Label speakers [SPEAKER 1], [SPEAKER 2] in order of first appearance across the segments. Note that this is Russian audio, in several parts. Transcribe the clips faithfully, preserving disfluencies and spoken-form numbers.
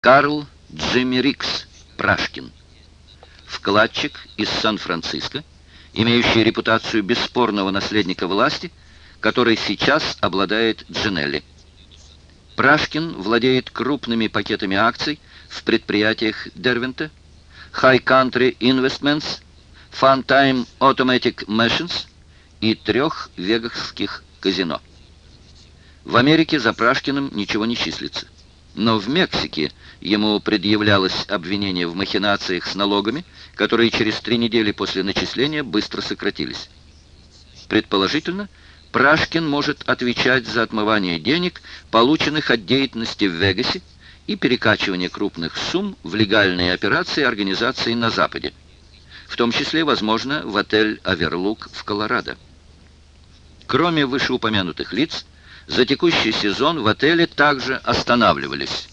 [SPEAKER 1] Карл Джимми Рикс Прашкин, вкладчик из Сан-Франциско, имеющий репутацию бесспорного наследника власти, которой сейчас обладает Джинелли. Прашкин владеет крупными пакетами акций в предприятиях Дервента, High Country Investments, Funtime Automatic Machines и трех веgasских казино. В Америке за Прашкиным ничего не числится. Но в Мексике ему предъявлялось обвинение в махинациях с налогами, которые через три недели после начисления быстро сократились. Предположительно, Прашкин может отвечать за отмывание денег, полученных от деятельности в Вегасе, и перекачивание крупных сумм в легальные операции организации на Западе, в том числе, возможно, в отель «Оверлук» в Колорадо. Кроме вышеупомянутых лиц, за текущий сезон в отеле также останавливались.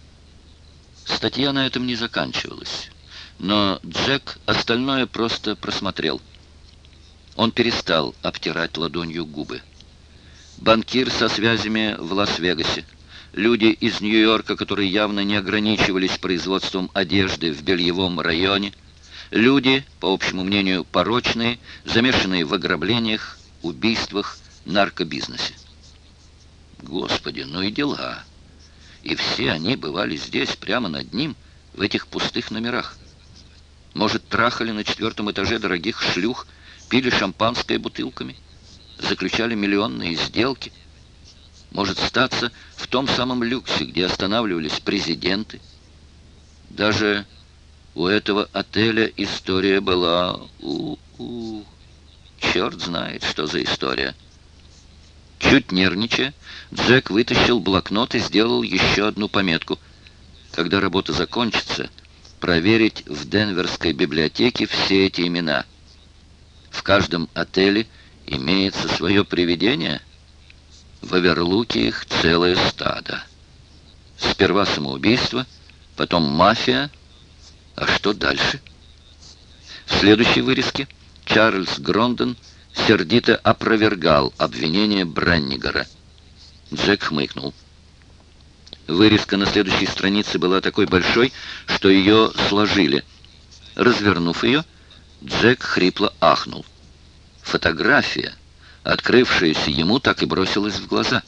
[SPEAKER 1] Статья на этом не заканчивалась, но Джек остальное просто просмотрел. Он перестал обтирать ладонью губы. Банкир со связями в Лас-Вегасе, люди из Нью-Йорка, которые явно не ограничивались производством одежды в бельевом районе, люди, по общему мнению, порочные, замешанные в ограблениях, убийствах, наркобизнесе. Господи, ну и дела. И все они бывали здесь, прямо над ним, в этих пустых номерах. Может, трахали на четвертом этаже дорогих шлюх, пили шампанское бутылками, заключали миллионные сделки. Может, статься в том самом люксе, где останавливались президенты. Даже у этого отеля история была... У-у-у. Черт знает, что за история. Чуть нервничая, Джек вытащил блокнот и сделал еще одну пометку. Когда работа закончится, проверить в Денверской библиотеке все эти имена. В каждом отеле имеется свое привидение. В Оверлуке их целое стадо. Сперва самоубийство, потом мафия. А что дальше? В следующей вырезке Чарльз Грондон сердито опровергал обвинение Бреннигера. Джек хмыкнул. Вырезка на следующей странице была такой большой, что ее сложили. Развернув ее, Джек хрипло ахнул. Фотография, открывшаяся ему, так и бросилась в глаза.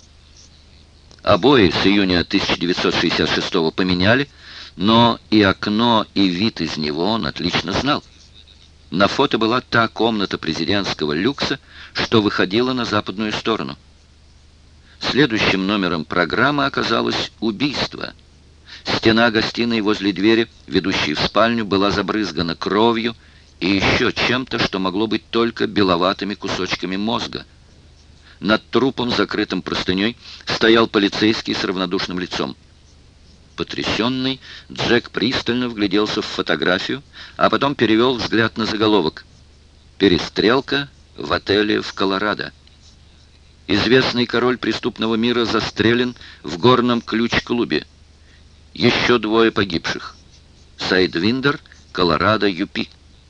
[SPEAKER 1] Обои с июня тысяча девятьсот шестьдесят шестого поменяли, но и окно, и вид из него он отлично знал. На фото была та комната президентского люкса, что выходила на западную сторону. Следующим номером программы оказалось убийство. Стена гостиной возле двери, ведущей в спальню, была забрызгана кровью и еще чем-то, что могло быть только беловатыми кусочками мозга. Над трупом, закрытым простыней, стоял полицейский с равнодушным лицом. Потрясенный, Джек пристально вгляделся в фотографию, а потом перевел взгляд на заголовок. «Перестрелка в отеле в Колорадо. Известный король преступного мира застрелен в горном ключ-клубе. Еще двое погибших. Сайдвиндер, Колорадо, Ю Пи».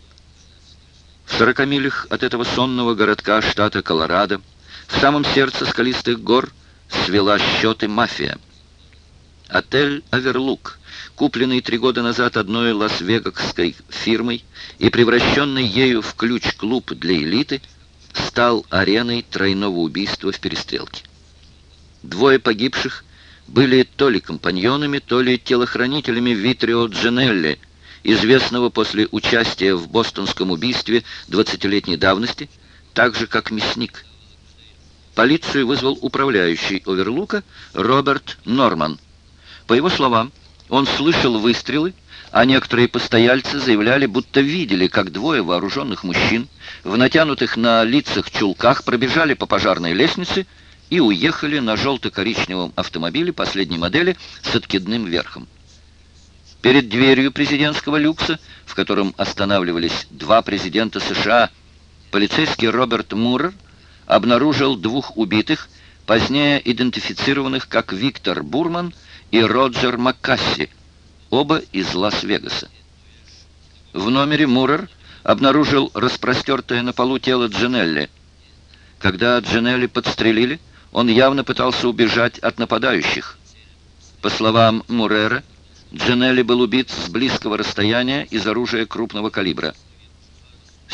[SPEAKER 1] В сорока милях от этого сонного городка штата Колорадо, в самом сердце скалистых гор, свела счеты мафия. Отель «Оверлук», купленный три года назад одной лас-вегасской фирмой и превращенный ею в ключ-клуб для элиты, стал ареной тройного убийства в перестрелке. Двое погибших были то ли компаньонами, то ли телохранителями Витрио Джинелли, известного после участия в бостонском убийстве двадцатилетней давности, так же, как мясник. Полицию вызвал управляющий «Оверлука» Роберт Норман. По его словам, он слышал выстрелы, а некоторые постояльцы заявляли, будто видели, как двое вооруженных мужчин в натянутых на лицах чулках пробежали по пожарной лестнице и уехали на желто-коричневом автомобиле последней модели с откидным верхом. Перед дверью президентского люкса, в котором останавливались два президента США, полицейский Роберт Мурер обнаружил двух убитых, позднее идентифицированных как Виктор Бурман и Роджер Маккасси, оба из Лас-Вегаса. В номере Мурер обнаружил распростертое на полу тело Джинелли. Когда Джинелли подстрелили, он явно пытался убежать от нападающих. По словам Мурера, Джинелли был убит с близкого расстояния из оружия крупного калибра.